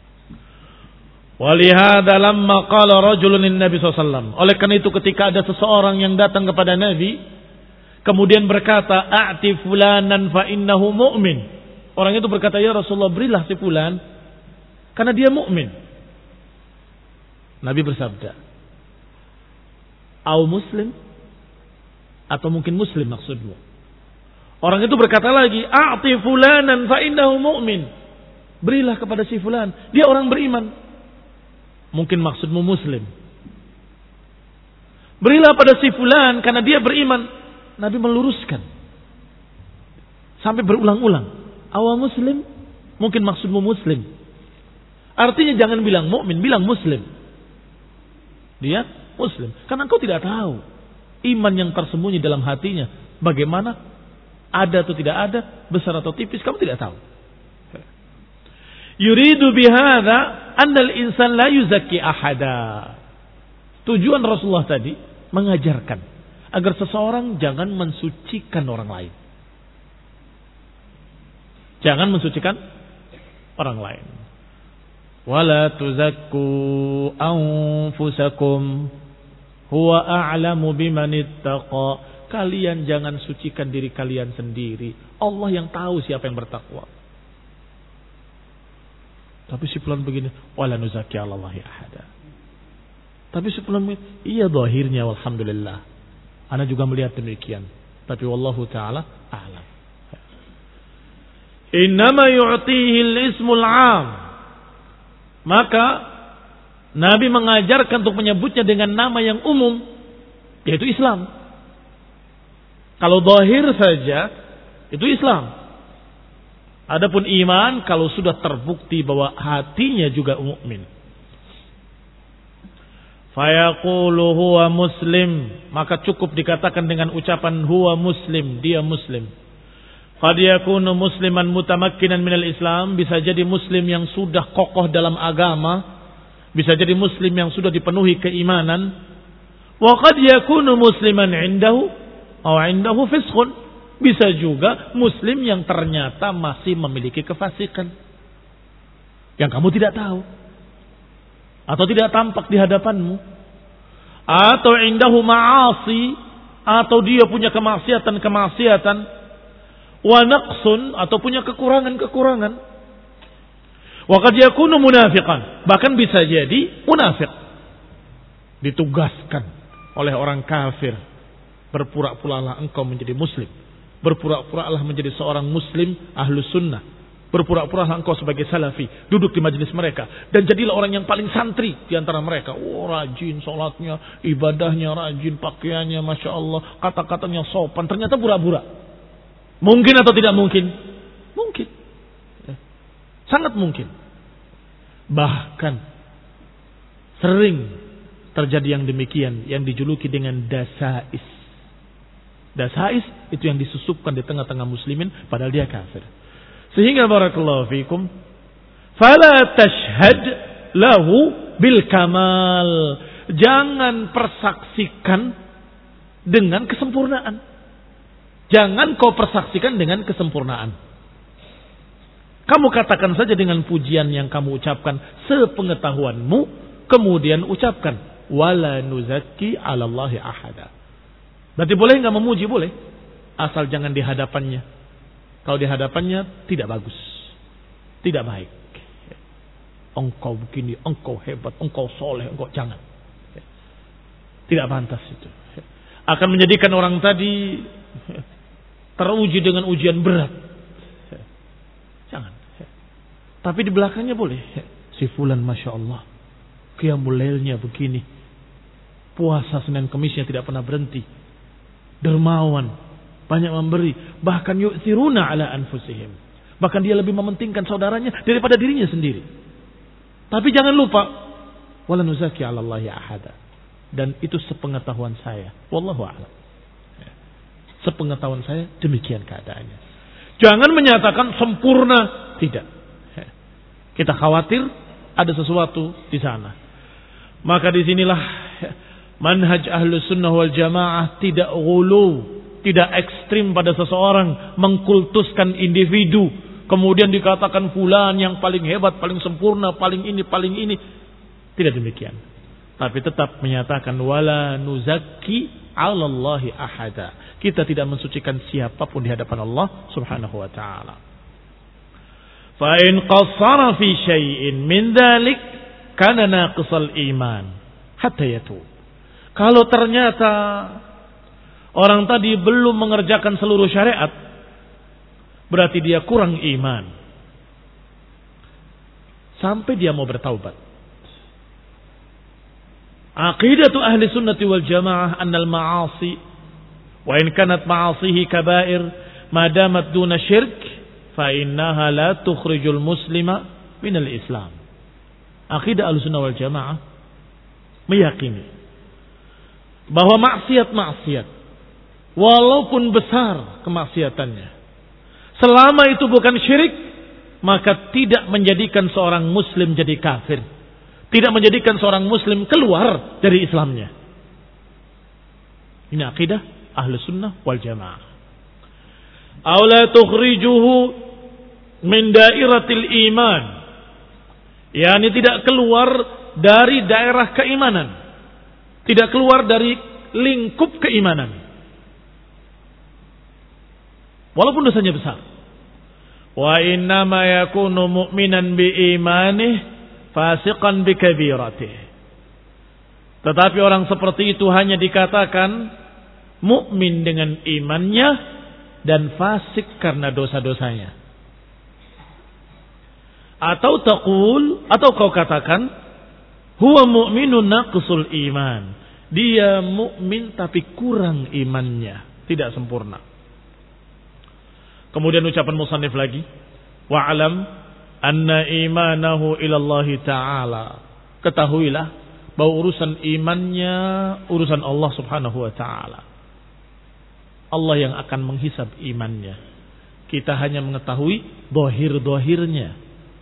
Walihada lamma qala rajulun lin Nabi sallallahu alaihi wasallam. Oleh karena itu ketika ada seseorang yang datang kepada Nabi kemudian berkata, "A'ti fulanan fa innahu mu'min." Orang itu berkata, "Ya Rasulullah, berilah si fulan karena dia mukmin." Nabi bersabda, "Au muslim?" Atau mungkin muslim maksudmu. Orang itu berkata lagi, "A'ti fulanan fa innahu mu'min." Berilah kepada si fulan, dia orang beriman. Mungkin maksudmu muslim. Berilah pada si fulan karena dia beriman. Nabi meluruskan. Sampai berulang-ulang. Awal muslim, mungkin maksudmu muslim. Artinya jangan bilang mukmin, bilang muslim. Dia muslim. Karena engkau tidak tahu iman yang tersembunyi dalam hatinya. Bagaimana? Ada atau tidak ada, besar atau tipis, kamu tidak tahu. Yuridu bihadza annal insan la yuzakki ahada. Tujuan Rasulullah tadi mengajarkan agar seseorang jangan mensucikan orang lain. Jangan mensucikan orang lain. Wala tuzakku anfusakum huwa a'lamu biman ittaqa. Kalian jangan sucikan diri kalian sendiri. Allah yang tahu siapa yang bertakwa. Tapi si pelan begini, wala nuzakki 'alallahi ahada. Tapi si pelan iya zahirnya walhamdulillah. Ana juga melihat demikian. Tapi wallahu taala a'lam. Innama yu'tihi al-ismul 'am. Maka Nabi mengajarkan untuk menyebutnya dengan nama yang umum, yaitu Islam. Kalau zahir saja itu Islam. Adapun iman kalau sudah terbukti bahwa hatinya juga mukmin. Fayaqulu huwa muslim, maka cukup dikatakan dengan ucapan huwa muslim, dia muslim. Qad yakunu musliman mutamakkinan minal Islam, bisa jadi muslim yang sudah kokoh dalam agama, bisa jadi muslim yang sudah dipenuhi keimanan. Wa qad yakunu musliman indahu aw indahu fisqun, bisa juga muslim yang ternyata masih memiliki kefasikan yang kamu tidak tahu atau tidak tampak di hadapanmu, atau indahu ma'asi, atau dia punya kemaksiatan-kemaksiatan, wa naqsun, atau punya kekurangan-kekurangan. Wa qad yakunu munafiqan, bahkan bisa jadi munafik, ditugaskan oleh orang kafir, berpura-puralah engkau menjadi muslim, berpura-puralah menjadi seorang muslim ahlus sunnah, berpura-puralah engkau sebagai salafi, duduk di majelis mereka, dan jadilah orang yang paling santri di antara mereka. Oh, rajin sholatnya, ibadahnya rajin, pakaiannya masya Allah, kata-katanya sopan, ternyata pura-pura. Mungkin atau tidak mungkin? Mungkin, sangat mungkin. Bahkan sering terjadi yang demikian, yang dijuluki dengan dasais. Dasais itu yang disusupkan di tengah-tengah muslimin padahal dia kafir. Sehingga barakallahu fikum, fala tashhad lahu bil kamal. Jangan persaksikan dengan kesempurnaan. Jangan kau persaksikan dengan kesempurnaan. Kamu katakan saja dengan pujian yang kamu ucapkan sepengetahuanmu, kemudian ucapkan wala nuzakki 'alallahi ahada. Berarti boleh enggak memuji? Boleh, asal jangan di hadapannya. Kalau di hadapannya tidak bagus, tidak baik. Engkau begini, engkau hebat, engkau soleh, engkau jangan. Tidak pantas itu. Akan menjadikan orang tadi teruji dengan ujian berat. Jangan. Tapi di belakangnya boleh. Si fulan masya Allah, qiyamul lailnya begini, puasa Senin Kemisnya tidak pernah berhenti, dermawan, banyak memberi, bahkan yu'thiruna ala anfusihim, bahkan dia lebih mementingkan saudaranya daripada dirinya sendiri. Tapi jangan lupa wala nuzaki 'alallahi ahada, dan itu sepengetahuan saya, wallahu a'lam. Sepengetahuan saya demikian keadaannya. Jangan menyatakan sempurna, tidak. Kita khawatir ada sesuatu di sana. Maka disinilah manhaj ahlus sunnah wal jamaah, tidak ghulu, tidak ekstrim pada seseorang, mengkultuskan individu, kemudian dikatakan fulan yang paling hebat, paling sempurna, paling ini, paling ini. Tidak demikian. Tapi tetap menyatakan wala nuzakki 'alallahi ahada. Kita tidak mensucikan siapapun di hadapan Allah Subhanahu wa taala. Fa in qassara fi syai'in min dzalik kana naqisal iman hatta yatub. Kalau ternyata orang tadi belum mengerjakan seluruh syariat, berarti dia kurang iman sampai dia mau bertaubat. Aqidatu ahli sunnati wal jamaah annal ma'asi wa in kanat ma'asihi kabair ma damat duna syirk fa innaha la tukhrijul muslima minal islam. Aqidah ahli sunnah wal jamaah meyakini bahwa maksiat-maksiat walaupun besar kemaksiatannya, selama itu bukan syirik, maka tidak menjadikan seorang muslim jadi kafir, tidak menjadikan seorang muslim keluar dari Islamnya. Ini akidah ahlu sunnah wal jamaah. Aw la tukhrijuhu min dairatil iman. Yani tidak keluar dari daerah keimanan. Tidak keluar dari lingkup keimanan. Walaupun dosanya besar. Wa innama yakunu mu'minan bi imanih fasiqan bi kabiratih. Tetapi orang seperti itu hanya dikatakan mukmin dengan imannya dan fasik karena dosa-dosanya. Atau taqul, atau kau katakan huwa mu'minun naqsul iman. Dia mukmin tapi kurang imannya, tidak sempurna. Kemudian ucapan musannif lagi, wa'alam anna imanahu ilallahi ta'ala. Ketahuilah bahwa urusan imannya urusan Allah Subhanahu wa taala. Allah yang akan menghisab imannya. Kita hanya mengetahui dohir-dohirnya.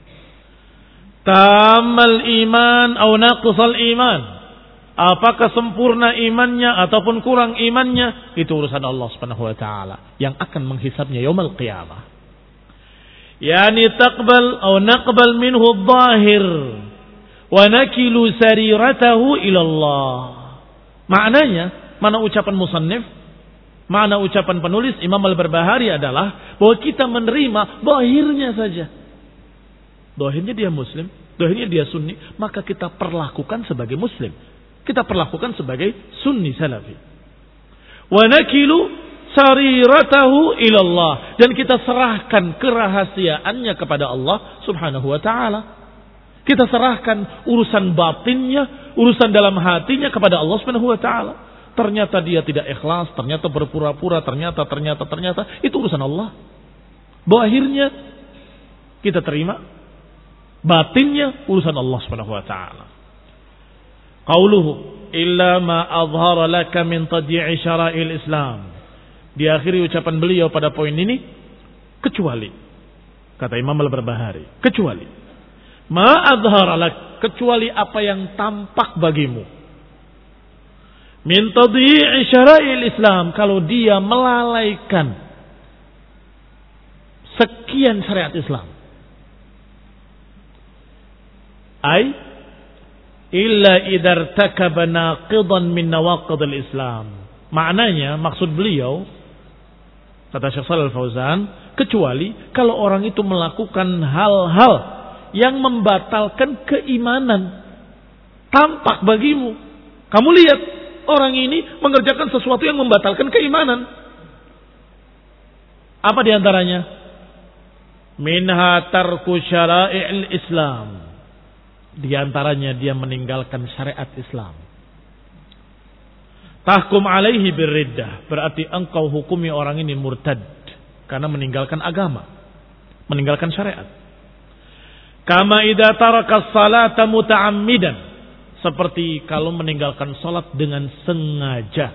Tamal iman atau naqsal iman. Apakah sempurna imannya ataupun kurang imannya, itu urusan Allah Subhanahu wa taala yang akan menghisabnya yaumul qiyamah. Yani taqbal atau naqbal minhu adh-dhahir wa nakilu sariratahu ilallah. Maknanya, mana ucapan musannif, mana ucapan penulis Imam Al-Barbahari adalah bahwa kita menerima zahirnya saja. Zahirnya dia muslim, zahirnya dia sunni, maka kita perlakukan sebagai muslim. Kita perlakukan sebagai sunni salafi. Wa nakilu sariratahu ilallah, dan kita serahkan kerahasiaannya kepada Allah Subhanahu wa taala. Kita serahkan urusan batinnya, urusan dalam hatinya kepada Allah Subhanahu wa taala. Ternyata dia tidak ikhlas, ternyata berpura-pura, ternyata ternyata ternyata itu urusan Allah. Zahirnya kita terima, batinnya urusan Allah Subhanahu wa taala. Qauluhu illa ma adhara laka min tadyi'i syara'il Islam. Di akhir ucapan beliau pada poin ini, kecuali, kata Imam Al-Barbahari, kecuali ma adhara lak, kecuali apa yang tampak bagimu. Min tadyi'i syara'il Islam, kalau dia melalaikan sekian syariat Islam. Ai illa idza irtakaba naqidan min nawaqidil Islam. Maknanya, maksud beliau, kata Syekh Shalal Fauzan, kecuali kalau orang itu melakukan hal-hal yang membatalkan keimanan. Tampak bagimu. Kamu lihat, orang ini mengerjakan sesuatu yang membatalkan keimanan. Apa diantaranya? Minha tarku syara'i'il Islam. Di antaranya dia meninggalkan syariat Islam. Tahkum alaihi birriddah, berarti engkau hukumi orang ini murtad karena meninggalkan agama, meninggalkan syariat. Kama idza taraka as-salata muta'ammidan, seperti kalau meninggalkan salat dengan sengaja.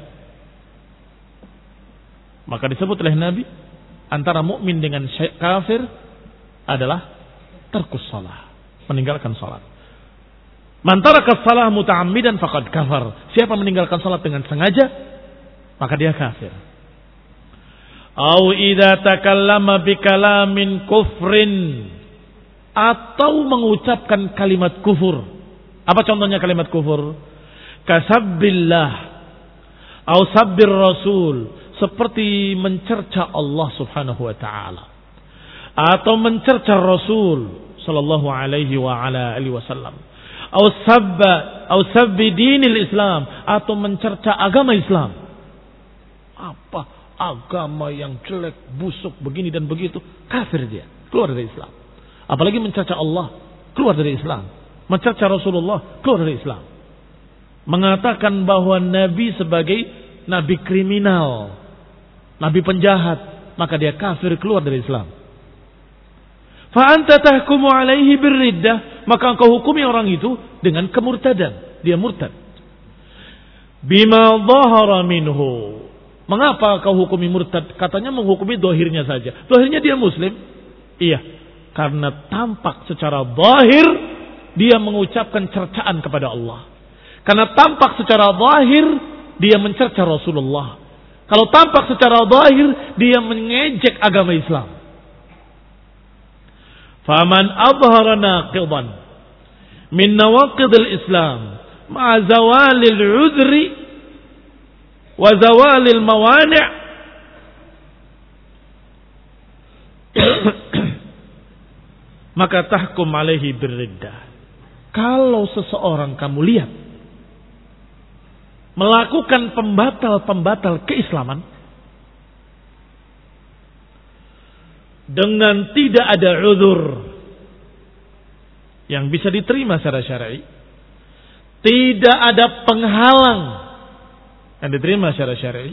Maka disebut oleh Nabi antara mukmin dengan kafir adalah tarkus salah, meninggalkan salat. Man taraka as-salah muta'ammidan faqad kafar. Siapa meninggalkan salat dengan sengaja, maka dia kafir. Au idza takallama bi kalamin kufrin, atau mengucapkan kalimat kufur. Apa contohnya kalimat kufur? Kasabbillah au sabbir rasul, seperti mencerca Allah Subhanahu wa taala atau mencerca Rasul sallallahu alaihi wa ala alihi wasallam. Au sabba au sabbi dinil Islam, atau mencerca agama Islam. Apa agama yang jelek, busuk, begini dan begitu, kafir dia, keluar dari Islam. Apalagi mencerca Allah, keluar dari Islam. Mencerca Rasulullah, keluar dari Islam. Mengatakan bahwa Nabi sebagai nabi kriminal, nabi penjahat, maka dia kafir, keluar dari Islam. Fa anta tahkumu alaihi birriddah, maka engkau hukumi orang itu dengan kemurtadan, dia murtad. Bima dhahara minhu, mengapa kau hukumi murtad? Katanya menghukumi dohirnya saja. Dohirnya dia muslim, iya, karena tampak secara zahir dia mengucapkan cercaan kepada Allah. Karena tampak secara zahir dia mencerca Rasulullah. Kalau tampak secara zahir, dia mengejek agama Islam. Faman adhara naqidan min nawaqidil Islam ma'a zawalil udhri wa zawalil mawani' maka tahkum alaihi birriddah. Kalau seseorang kamu lihat melakukan pembatal-pembatal keislaman dengan tidak ada uzur yang bisa diterima secara syar'i, tidak ada penghalang yang diterima secara syar'i,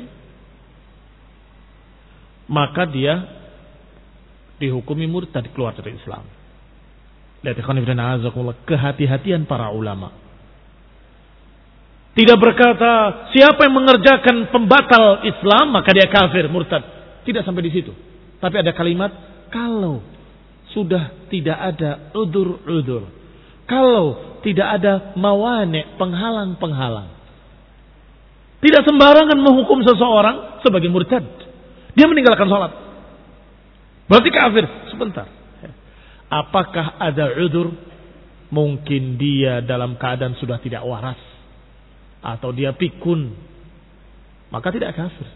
maka dia dihukumi murtad, keluar dari Islam. Lihat ikhwan fillah, kehati-hatian para ulama. Tidak berkata siapa yang mengerjakan pembatal Islam maka dia kafir, murtad. Tidak sampai di situ. Tapi ada kalimat kalau sudah tidak ada udur-udur, kalau tidak ada mawani', penghalang-penghalang. Tidak sembarangan menghukum seseorang sebagai murtad. Dia meninggalkan sholat, berarti kafir. Sebentar, apakah ada udur? Mungkin dia dalam keadaan sudah tidak waras, atau dia pikun, maka tidak kafir.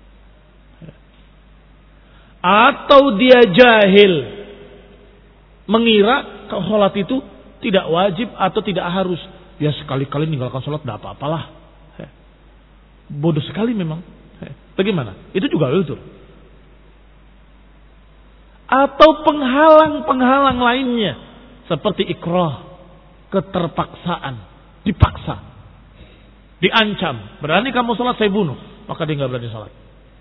Atau dia jahil, mengira kalau sholat itu tidak wajib atau tidak harus. Ya sekali-kali meninggalkan sholat tidak apa-apalah. Bodoh sekali memang. Bagaimana? Itu juga uzur. Atau penghalang-penghalang lainnya, seperti ikrah, keterpaksaan, dipaksa, diancam, berani kamu sholat saya bunuh, maka dia nggak berani sholat.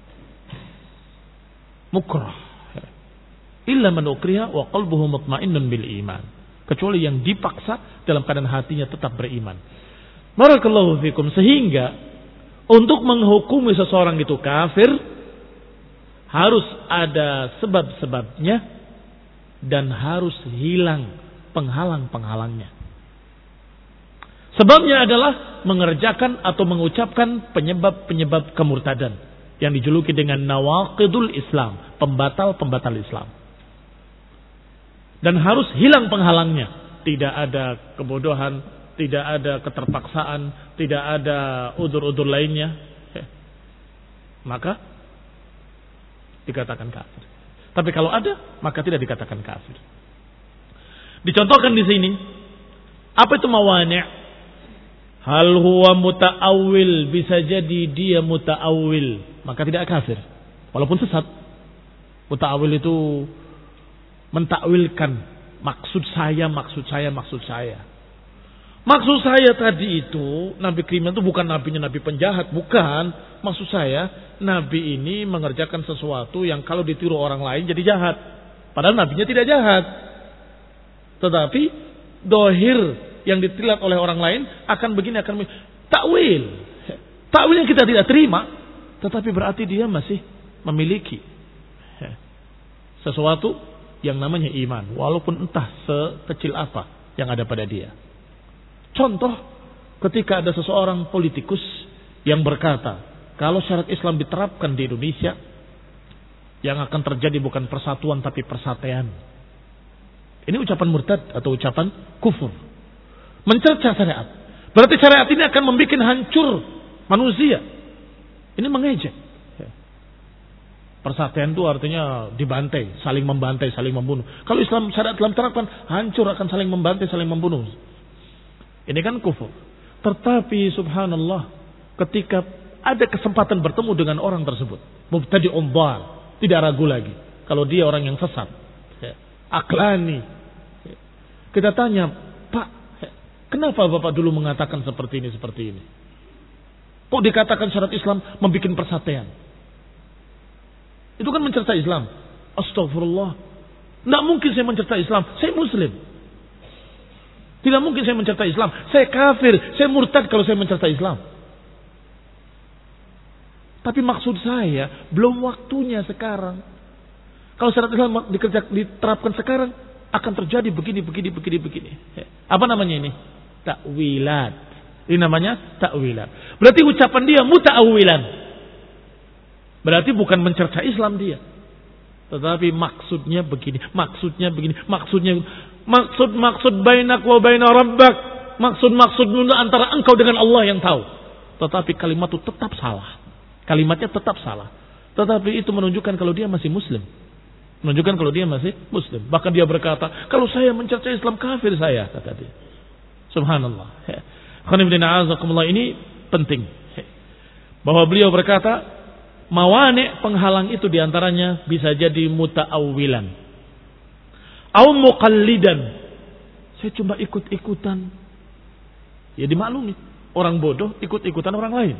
Mukrah. Illa man ukriha wa qalbuhu mutmainnun bil iman. Kecuali yang dipaksa dalam keadaan hatinya tetap beriman. Barakallahu fikum. Sehingga untuk menghukumi seseorang itu kafir harus ada sebab-sebabnya dan harus hilang penghalang-penghalangnya. Sebabnya adalah mengerjakan atau mengucapkan penyebab-penyebab kemurtadan yang dijuluki dengan nawaqidul Islam, pembatal-pembatal Islam. Dan harus hilang penghalangnya. Tidak ada kebodohan, tidak ada keterpaksaan, tidak ada udur-udur lainnya. Maka dikatakan kafir. Tapi kalau ada, maka tidak dikatakan kafir. Dicontohkan di sini, apa itu mawani'? Hal huwa muta'awil, bisa jadi dia muta'awil, maka tidak kafir walaupun sesat. Muta'awil itu mentakwilkan, maksud saya, maksud saya, maksud saya. Maksud saya tadi itu Nabi Kiriman itu bukan nabinya nabi penjahat, bukan. Maksud saya nabi ini mengerjakan sesuatu yang kalau ditiru orang lain jadi jahat, padahal nabinya tidak jahat. Tetapi dohir yang ditilat oleh orang lain akan begini, akan begini. Takwil. Takwil yang kita tidak terima, tetapi berarti dia masih memiliki sesuatu yang namanya iman, walaupun entah sekecil apa yang ada pada dia. Contoh, ketika ada seseorang politikus yang berkata, kalau syariat Islam diterapkan di Indonesia, yang akan terjadi bukan persatuan tapi persataian. Ini ucapan murtad atau ucapan kufur. Mencerca syariat. Berarti syariat ini akan membuat hancur manusia. Ini mengejek. Persatuan itu artinya dibantai, saling membantai, saling membunuh. Kalau Islam syariat Islam terapkan, hancur, akan saling membantai, saling membunuh. Ini kan kufur. Tetapi subhanallah, ketika ada kesempatan bertemu dengan orang tersebut, mubtadi'un dhal, tidak ragu lagi kalau dia orang yang sesat, aklani. Kita tanya, Pak, kenapa Bapak dulu mengatakan seperti ini, seperti ini? Kok dikatakan syariat Islam membuat persatuan? Itu kan mencerca Islam. Astagfirullah. Tidak mungkin saya mencerca Islam. Saya Muslim. Tidak mungkin saya mencerca Islam. Saya kafir. Saya murtad kalau saya mencerca Islam. Tapi maksud saya, belum waktunya sekarang. Kalau syariat Islam dikerja, diterapkan sekarang, akan terjadi begini, begini, begini, begini. Apa namanya ini? Takwilat. Ini namanya ta'wilan. Berarti ucapan dia muta'awilan. Berarti bukan mencerca Islam dia. Tetapi maksudnya begini, maksudnya begini, maksudnya maksud-maksud bainak wa baina rabbak, maksud-maksud antara engkau dengan Allah yang tahu. Tetapi kalimat itu tetap salah. Kalimatnya tetap salah. Tetapi itu menunjukkan kalau dia masih muslim. Menunjukkan kalau dia masih muslim. Bahkan dia berkata, kalau saya mencerca Islam kafir saya, kata dia. Subhanallah. Ini penting. Bahwa beliau berkata, mawani' penghalang itu diantaranya bisa jadi muta'awwilan. Au muqallidan. Saya cuma ikut-ikutan. Ya dimaklumi. Orang bodoh ikut-ikutan orang lain.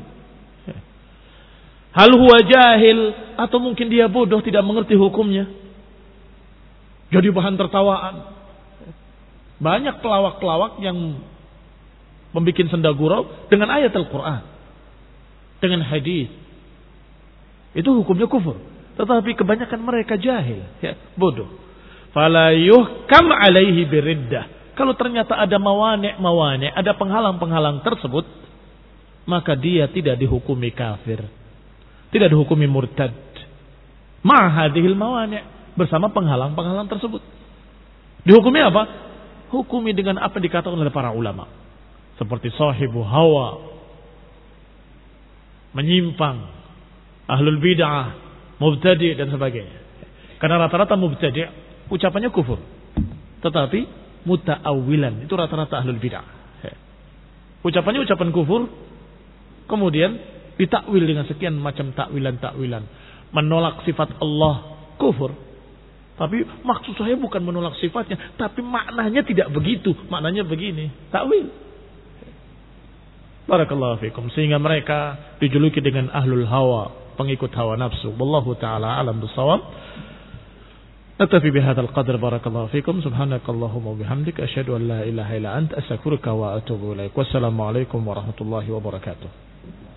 Hal huwa jahil. Atau mungkin dia bodoh tidak mengerti hukumnya. Jadi bahan tertawaan. Banyak pelawak-pelawak yang membuat senda gurau dengan ayat Al-Quran. Dengan hadis. Itu hukumnya kufur. Tetapi kebanyakan mereka jahil. Ya, bodoh. Fala yuhkam alaihi biriddah. Kalau ternyata ada mawani'-mawani', ada penghalang-penghalang tersebut, maka dia tidak dihukumi kafir. Tidak dihukumi murtad. Ma'hadihil mawani'. Bersama penghalang-penghalang tersebut. Dihukumi apa? Hukumi dengan apa dikatakan oleh para ulama. Seperti sahibu hawa. Menyimpang. Ahlul bid'ah. Mubtadi' dan sebagainya. Karena rata-rata mubtadi' ucapannya kufur. Tetapi muta'awilan. Itu rata-rata ahlul bid'ah. Ucapannya ucapan kufur. Kemudian ditakwil dengan sekian macam takwilan-takwilan. Menolak sifat Allah. Kufur. Tapi maksud saya bukan menolak sifatnya. Tapi maknanya tidak begitu. Maknanya begini. Takwil. Barakallahu fikum. Sehingga mereka dijuluki dengan ahlul hawa. Pengikut hawa nafsu. Wallahu ta'ala alam bisawab. Natafi bihadal qadr. Barakallahu fikum. Subhanakallahumma bihamdik. Asyhadu an la ilaha illa anta. Astaghfiruka wa atubu ilaik. Wassalamualaikum warahmatullahi wabarakatuh.